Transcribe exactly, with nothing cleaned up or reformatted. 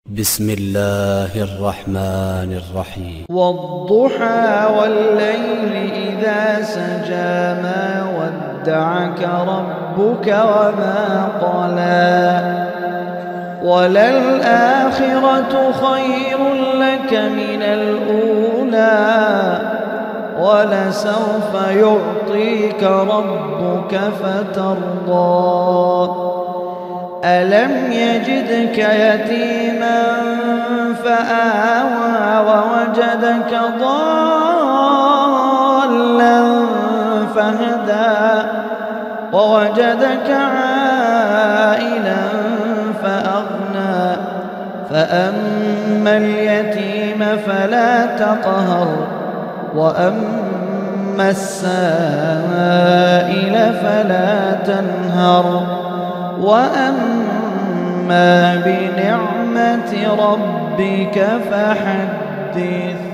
بسم الله الرحمن الرحيم والضحى والليل إذا سجى ما ودعك ربك وما قلى وللآخرة خير لك من الأولى ولسوف يعطيك ربك فترضى ألم يجدك يتيما فآوى ووجدك ضالا فهدى ووجدك عائلا فأغنى فأما اليتيم فلا تقهر وأما السائل فلا تنهر وأما بنعمة ربك فحدث.